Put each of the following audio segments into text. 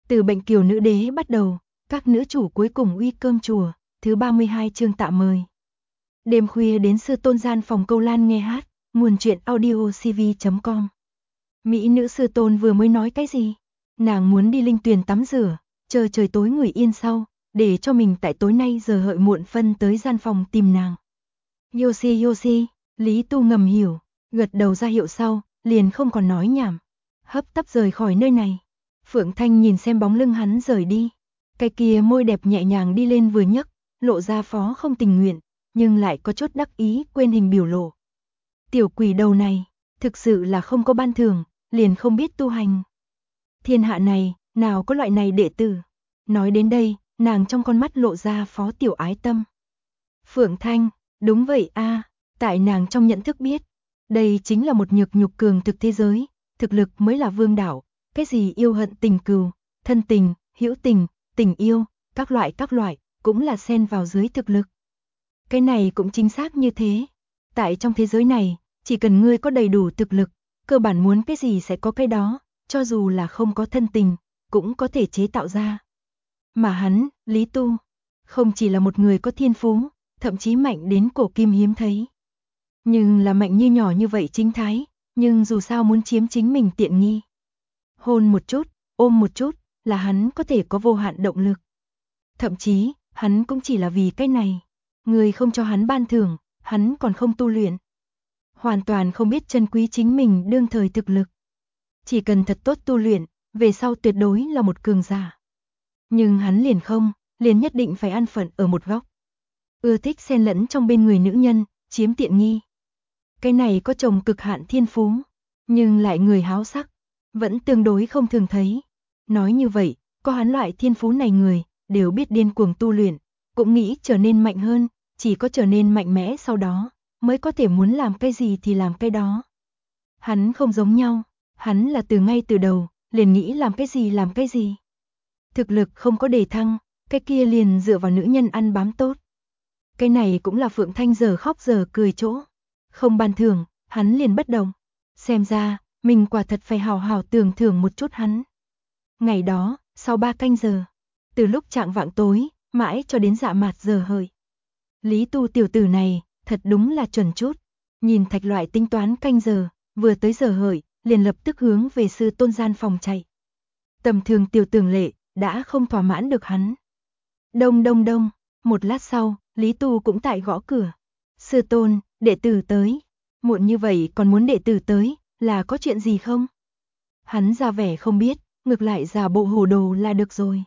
Từ bệnh kiều nữ đế bắt đầu, các nữ chủ cuối cùng uy cơm chùa, thứ 32 chương tạ mời. Đêm khuya đến sư tôn gian phòng câu lan nghe hát, nguồn truyện audio cv.com. Mỹ nữ sư tôn vừa mới nói cái gì? Nàng muốn đi linh tuyền tắm rửa, chờ trời tối ngửi yên sau, để cho mình tại tối nay giờ hợi muộn phân tới gian phòng tìm nàng. Yoshi, Lý Tu ngầm hiểu, gật đầu ra hiệu sau, liền không còn nói nhảm, hấp tấp rời khỏi nơi này. Phượng Thanh nhìn xem bóng lưng hắn rời đi, cái kia môi đẹp nhẹ nhàng đi lên vừa nhấc, lộ ra phó không tình nguyện, nhưng lại có chút đắc ý quên hình biểu lộ. Tiểu quỷ đầu này, thực sự là không có ban thưởng, liền không biết tu hành. Thiên hạ này, nào có loại này đệ tử. Nói đến đây, nàng trong con mắt lộ ra phó tiểu ái tâm. Phượng Thanh, đúng vậy a, tại nàng trong nhận thức biết, đây chính là một nhược nhục cường thực thế giới, thực lực mới là vương đạo, cái gì yêu hận tình cừu, thân tình, hữu tình, tình yêu, các loại, cũng là xen vào dưới thực lực. Cái này cũng chính xác như thế. Tại trong thế giới này, chỉ cần ngươi có đầy đủ thực lực, cơ bản muốn cái gì sẽ có cái đó, cho dù là không có thân tình, cũng có thể chế tạo ra. Mà hắn, Lý Tu, không chỉ là một người có thiên phú, thậm chí mạnh đến cổ kim hiếm thấy. Nhưng là mạnh như nhỏ như vậy chính thái, nhưng dù sao muốn chiếm chính mình tiện nghi. Hôn một chút, ôm một chút, là hắn có thể có vô hạn động lực. Thậm chí, hắn cũng chỉ là vì cái này. Người không cho hắn ban thưởng, hắn còn không tu luyện. Hoàn toàn không biết trân quý chính mình đương thời thực lực. Chỉ cần thật tốt tu luyện, về sau tuyệt đối là một cường giả. Nhưng hắn liền không, liền nhất định phải an phận ở một góc. Ưa thích xen lẫn trong bên người nữ nhân, chiếm tiện nghi. Cái này có chồng cực hạn thiên phú, nhưng lại người háo sắc, vẫn tương đối không thường thấy. Nói như vậy, có hắn loại thiên phú này người, đều biết điên cuồng tu luyện, cũng nghĩ trở nên mạnh hơn, chỉ có trở nên mạnh mẽ sau đó, mới có thể muốn làm cái gì thì làm cái đó. Hắn không giống nhau, hắn là từ ngay từ đầu, liền nghĩ làm cái gì. Thực lực không có đề thăng, cái kia liền dựa vào nữ nhân ăn bám tốt. Cái này cũng là Phượng Thanh giờ khóc giờ cười chỗ. Không ban thưởng, hắn liền bất động. Xem ra, mình quả thật phải hào hào tưởng thưởng một chút hắn. Ngày đó, sau 3 canh giờ, từ lúc chạng vạng tối, mãi cho đến dạ mạt giờ hợi. Lý Tu tiểu tử này, thật đúng là chuẩn chút. Nhìn thạch loại tính toán canh giờ, vừa tới giờ hợi, liền lập tức hướng về sư tôn gian phòng chạy. Tầm thường tiểu tưởng lệ, đã không thỏa mãn được hắn. Đông, một lát sau, Lý Tu cũng tại gõ cửa. Sư tôn, đệ tử tới. Muộn như vậy còn muốn đệ tử tới, là có chuyện gì không? Hắn ra vẻ không biết, ngược lại giả bộ hồ đồ là được rồi.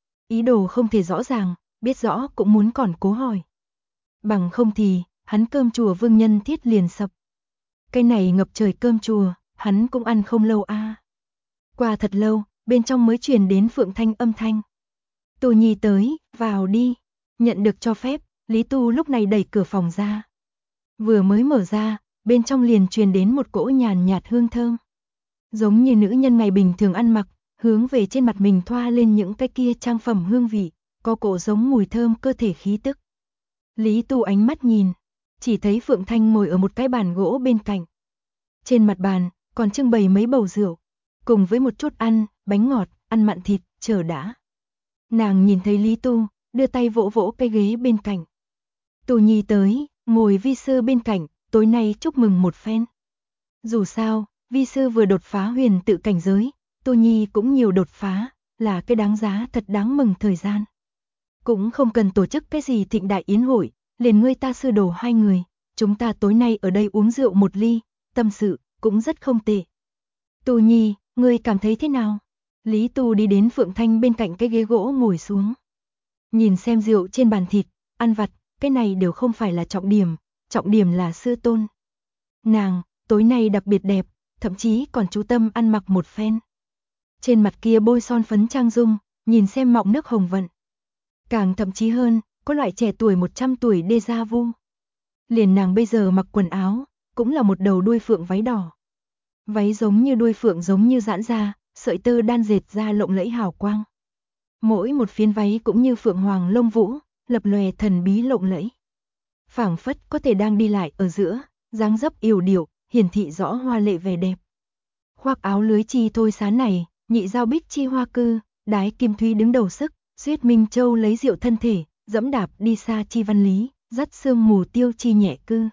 Ý đồ không thể rõ ràng, biết rõ cũng muốn còn cố hỏi. Bằng không thì, hắn cơm chùa vương nhân thiết liền sập. Cái này ngập trời cơm chùa, hắn cũng ăn không lâu a. Qua thật lâu, bên trong mới truyền đến Phượng Thanh âm thanh. Tu Nhi tới, vào đi. Nhận được cho phép, Lý Tu lúc này đẩy cửa phòng ra. Vừa mới mở ra, bên trong liền truyền đến một cỗ nhàn nhạt hương thơm. Giống như nữ nhân ngày bình thường ăn mặc, hướng về trên mặt mình thoa lên những cái kia trang phẩm hương vị, có cỗ giống mùi thơm cơ thể khí tức. Lý Tu ánh mắt nhìn, chỉ thấy Phượng Thanh ngồi ở một cái bàn gỗ bên cạnh. Trên mặt bàn, còn trưng bày mấy bầu rượu, cùng với một chút ăn, bánh ngọt, ăn mặn thịt, chờ đã. Nàng nhìn thấy Lý Tu, đưa tay vỗ vỗ cái ghế bên cạnh. Tu Nhi tới, ngồi vi sư bên cạnh, tối nay chúc mừng một phen. Dù sao, vi sư vừa đột phá huyền tự cảnh giới, Tu Nhi cũng nhiều đột phá, là cái đáng giá thật đáng mừng thời gian. Cũng không cần tổ chức cái gì thịnh đại yến hội, liền ngươi ta sư đồ hai người, chúng ta tối nay ở đây uống rượu một ly, tâm sự, cũng rất không tệ. Tu Nhi, ngươi cảm thấy thế nào? Lý Tu đi đến Phượng Thanh bên cạnh cái ghế gỗ ngồi xuống. Nhìn xem rượu trên bàn thịt, ăn vặt, cái này đều không phải là trọng điểm là sư tôn. Nàng, tối nay đặc biệt đẹp, thậm chí còn chú tâm ăn mặc một phen. Trên mặt kia bôi son phấn trang dung, nhìn xem mọng nước hồng vận. Càng thậm chí hơn, có loại trẻ tuổi 100 tuổi déjà vu. Liền nàng bây giờ mặc quần áo, cũng là một đầu đuôi phượng váy đỏ. Váy giống như đuôi phượng giống như giãn ra, sợi tơ đan dệt ra lộng lẫy hào quang. Mỗi một phiến váy cũng như phượng hoàng lông vũ, lập lòe thần bí lộng lẫy. Phảng phất có thể đang đi lại ở giữa, dáng dấp yểu điệu, hiển thị rõ hoa lệ vẻ đẹp. Khoác áo lưới chi thôi xá này, nhị giao bích chi hoa cư, Đái Kim Thúy đứng đầu sức, Duyết Minh Châu lấy rượu thân thể, dẫm đạp đi xa chi văn lý, dắt sương mù tiêu chi nhẹ cư.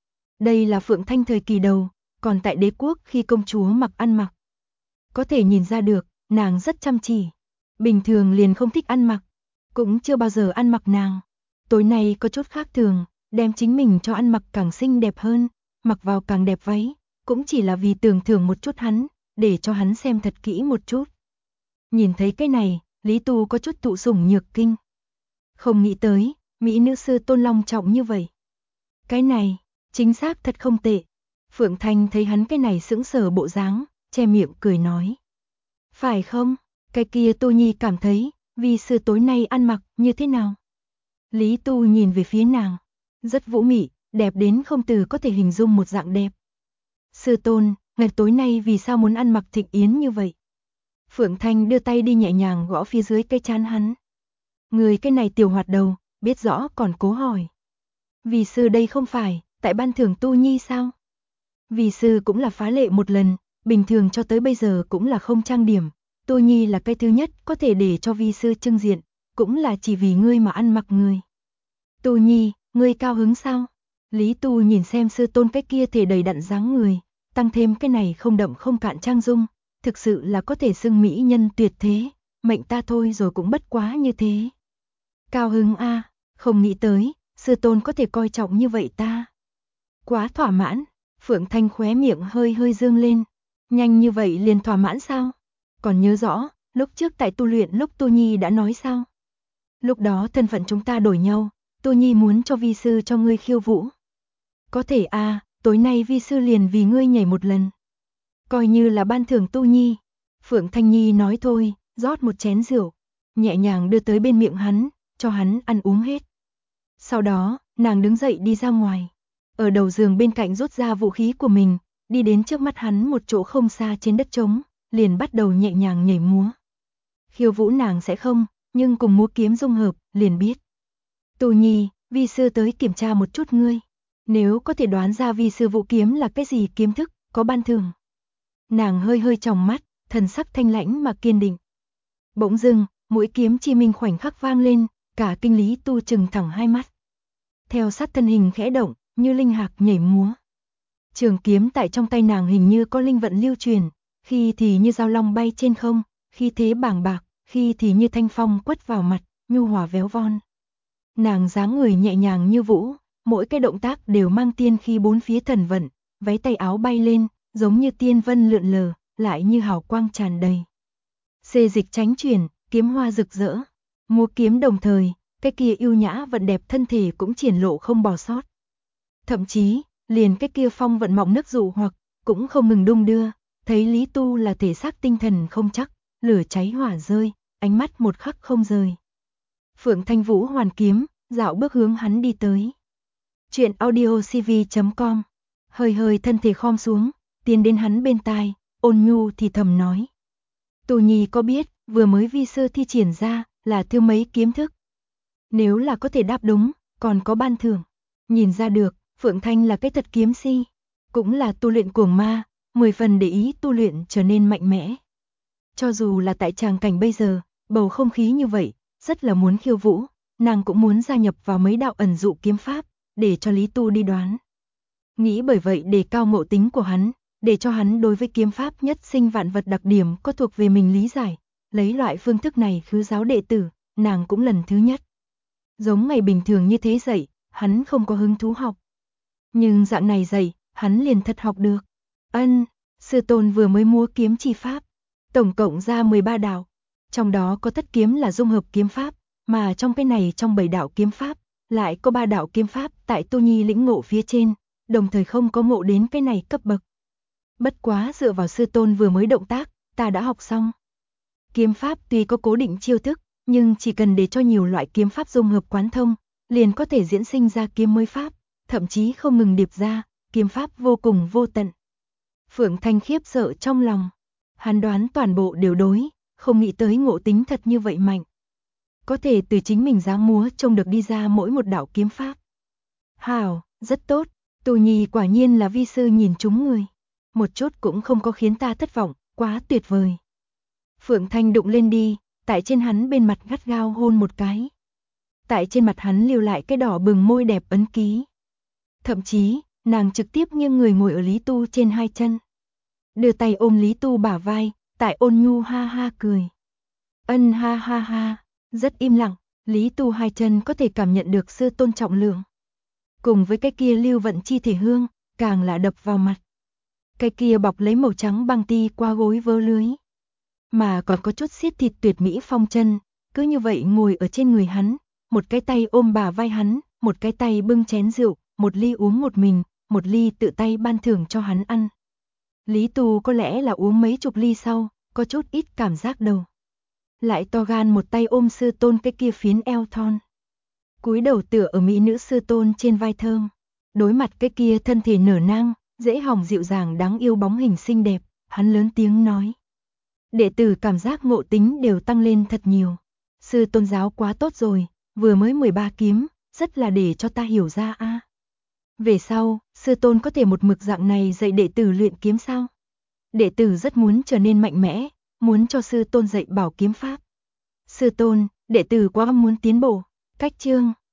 Đây là Phượng Thanh thời kỳ đầu, còn tại đế quốc khi công chúa mặc ăn mặc. Có thể nhìn ra được, nàng rất chăm chỉ. Bình thường liền không thích ăn mặc, cũng chưa bao giờ ăn mặc nàng. Tối nay có chút khác thường, đem chính mình cho ăn mặc càng xinh đẹp hơn, mặc vào càng đẹp váy, cũng chỉ là vì tưởng thưởng một chút hắn, để cho hắn xem thật kỹ một chút. Nhìn thấy cái này, Lý Tu có chút thụ sủng nhược kinh. Không nghĩ tới, mỹ nữ sư tôn long trọng như vậy. Cái này, chính xác thật không tệ. Phượng Thanh thấy hắn cái này sững sờ bộ dáng, che miệng cười nói. Phải không? Cái kia Tô Nhi cảm thấy, vi sư tối nay ăn mặc như thế nào? Lý Tu nhìn về phía nàng, rất vũ mị, đẹp đến không từ có thể hình dung một dạng đẹp. Sư tôn, ngày tối nay vì sao muốn ăn mặc thịnh yến như vậy? Phượng Thanh đưa tay đi nhẹ nhàng gõ phía dưới cái trán hắn. Người cái này tiểu hoạt đầu, biết rõ còn cố hỏi. Vì sư đây không phải, tại ban thưởng Tu Nhi sao? Vì sư cũng là phá lệ một lần, bình thường cho tới bây giờ cũng là không trang điểm. Tu Nhi là cái thứ nhất có thể để cho vi sư trưng diện, cũng là chỉ vì ngươi mà ăn mặc người. Tu Nhi, ngươi cao hứng sao? Lý Tu nhìn xem sư tôn cái kia thể đầy đặn dáng người, tăng thêm cái này không đậm không cạn trang dung, thực sự là có thể xưng mỹ nhân tuyệt thế, mệnh ta thôi rồi cũng bất quá như thế. Cao hứng a, không nghĩ tới, sư tôn có thể coi trọng như vậy ta. Quá thỏa mãn, Phượng Thanh khóe miệng hơi hơi dương lên, nhanh như vậy liền thỏa mãn sao? Còn nhớ rõ, lúc trước tại tu luyện lúc Tu Nhi đã nói sao? Lúc đó thân phận chúng ta đổi nhau, Tu Nhi muốn cho vi sư cho ngươi khiêu vũ. Có thể a, tối nay vi sư liền vì ngươi nhảy một lần. Coi như là ban thưởng Tu Nhi. Phượng Thanh Nhi nói thôi, rót một chén rượu, nhẹ nhàng đưa tới bên miệng hắn, cho hắn ăn uống hết. Sau đó, nàng đứng dậy đi ra ngoài. Ở đầu giường bên cạnh rút ra vũ khí của mình, đi đến trước mắt hắn một chỗ không xa trên đất trống, liền bắt đầu nhẹ nhàng nhảy múa. Khiêu vũ nàng sẽ không, nhưng cùng múa kiếm dung hợp, liền biết. Tu Nhi, vi sư tới kiểm tra một chút ngươi. Nếu có thể đoán ra vi sư vũ kiếm là cái gì kiếm thức, có ban thưởng. Nàng hơi hơi tròng mắt, thần sắc thanh lãnh mà kiên định. Bỗng dưng, mũi kiếm chi minh khoảnh khắc vang lên, cả kinh Lý Tu trừng thẳng hai mắt. Theo sát thân hình khẽ động, như linh hạc nhảy múa. Trường kiếm tại trong tay nàng hình như có linh vận lưu truyền, khi thì như dao long bay trên không, khi thế bàng bạc, khi thì như thanh phong quất vào mặt, nhu hòa véo von. Nàng dáng người nhẹ nhàng như vũ, mỗi cái động tác đều mang tiên khi bốn phía thần vận, váy tay áo bay lên, giống như tiên vân lượn lờ, lại như hào quang tràn đầy. Xê dịch tránh chuyển, kiếm hoa rực rỡ, múa kiếm đồng thời, cái kia yêu nhã vận đẹp thân thể cũng triển lộ không bỏ sót. Thậm chí, liền cái kia phong vận mọng nước dụ hoặc, cũng không ngừng đung đưa, thấy Lý Tu là thể xác tinh thần không chắc, lửa cháy hỏa rơi, ánh mắt một khắc không rời. Phượng Thanh Vũ hoàn kiếm, dạo bước hướng hắn đi tới. Chuyện audiocv.com, hơi hơi thân thể khom xuống, tiến đến hắn bên tai, ôn nhu thì thầm nói. Tu Nhi có biết, vừa mới vi sư thi triển ra, là thiếu mấy kiếm thức. Nếu là có thể đáp đúng, còn có ban thưởng. Nhìn ra được, Phượng Thanh là cái thật kiếm si, cũng là tu luyện cuồng ma, 10 phần để ý tu luyện trở nên mạnh mẽ. Cho dù là tại tràng cảnh bây giờ, bầu không khí như vậy, rất là muốn khiêu vũ, nàng cũng muốn gia nhập vào mấy đạo ẩn dụ kiếm pháp, để cho Lý Tu đi đoán. Nghĩ bởi vậy đề cao ngộ tính của hắn, để cho hắn đối với kiếm pháp nhất sinh vạn vật đặc điểm có thuộc về mình lý giải, lấy loại phương thức này khứ giáo đệ tử, nàng cũng lần thứ nhất. Giống ngày bình thường như thế dạy, hắn không có hứng thú học. Nhưng dạng này dạy, hắn liền thật học được. Sư tôn vừa mới múa kiếm chi pháp, tổng cộng ra 13 đạo, trong đó có thất kiếm là dung hợp kiếm pháp, mà trong cái này trong 7 đạo kiếm pháp, lại có 3 đạo kiếm pháp tại Tu Nhi lĩnh ngộ phía trên, đồng thời không có ngộ đến cái này cấp bậc. Bất quá dựa vào sư tôn vừa mới động tác, ta đã học xong. Kiếm pháp tuy có cố định chiêu thức, nhưng chỉ cần để cho nhiều loại kiếm pháp dung hợp quán thông, liền có thể diễn sinh ra kiếm mới pháp, thậm chí không ngừng điệp ra, kiếm pháp vô cùng vô tận. Phượng Thanh khiếp sợ trong lòng, hắn đoán toàn bộ đều đối, không nghĩ tới ngộ tính thật như vậy mạnh. Có thể từ chính mình dáng múa trông được đi ra mỗi một đạo kiếm pháp. Hảo, rất tốt, Tu Nhi quả nhiên là vi sư nhìn trúng người. Một chút cũng không có khiến ta thất vọng, quá tuyệt vời. Phượng Thanh đụng lên đi, tại trên hắn bên mặt gắt gao hôn một cái. Tại trên mặt hắn lưu lại cái đỏ bừng môi đẹp ấn ký. Thậm chí, nàng trực tiếp nghiêng người ngồi ở Lý Tu trên hai chân. Đưa tay ôm Lý Tu bả vai, tại ôn nhu ha ha cười. Ân ha ha ha, rất im lặng, Lý Tu hai chân có thể cảm nhận được sư tôn trọng lượng. Cùng với cái kia lưu vận chi thể hương, càng là đập vào mặt. Cái kia bọc lấy màu trắng băng ti qua gối vớ lưới. Mà còn có chút xiết thịt tuyệt mỹ phong chân, cứ như vậy ngồi ở trên người hắn, một cái tay ôm bả vai hắn, một cái tay bưng chén rượu, một ly uống một mình, một ly tự tay ban thưởng cho hắn ăn. Lý Tu có lẽ là uống mấy chục ly sau, có chút ít cảm giác đầu. Lại to gan một tay ôm sư tôn cái kia phiến eo thon. Cúi đầu tựa ở mỹ nữ sư tôn trên vai thơm. Đối mặt cái kia thân thể nở nang, dễ hỏng dịu dàng đáng yêu bóng hình xinh đẹp, hắn lớn tiếng nói. Đệ tử cảm giác ngộ tính đều tăng lên thật nhiều. Sư tôn giáo quá tốt rồi, vừa mới 13 kiếm, rất là để cho ta hiểu ra a. Về sau, sư tôn có thể một mực dạng này dạy đệ tử luyện kiếm sao? Đệ tử rất muốn trở nên mạnh mẽ, muốn cho sư tôn dạy bảo kiếm pháp. Sư tôn, đệ tử quá muốn tiến bộ. Cách chương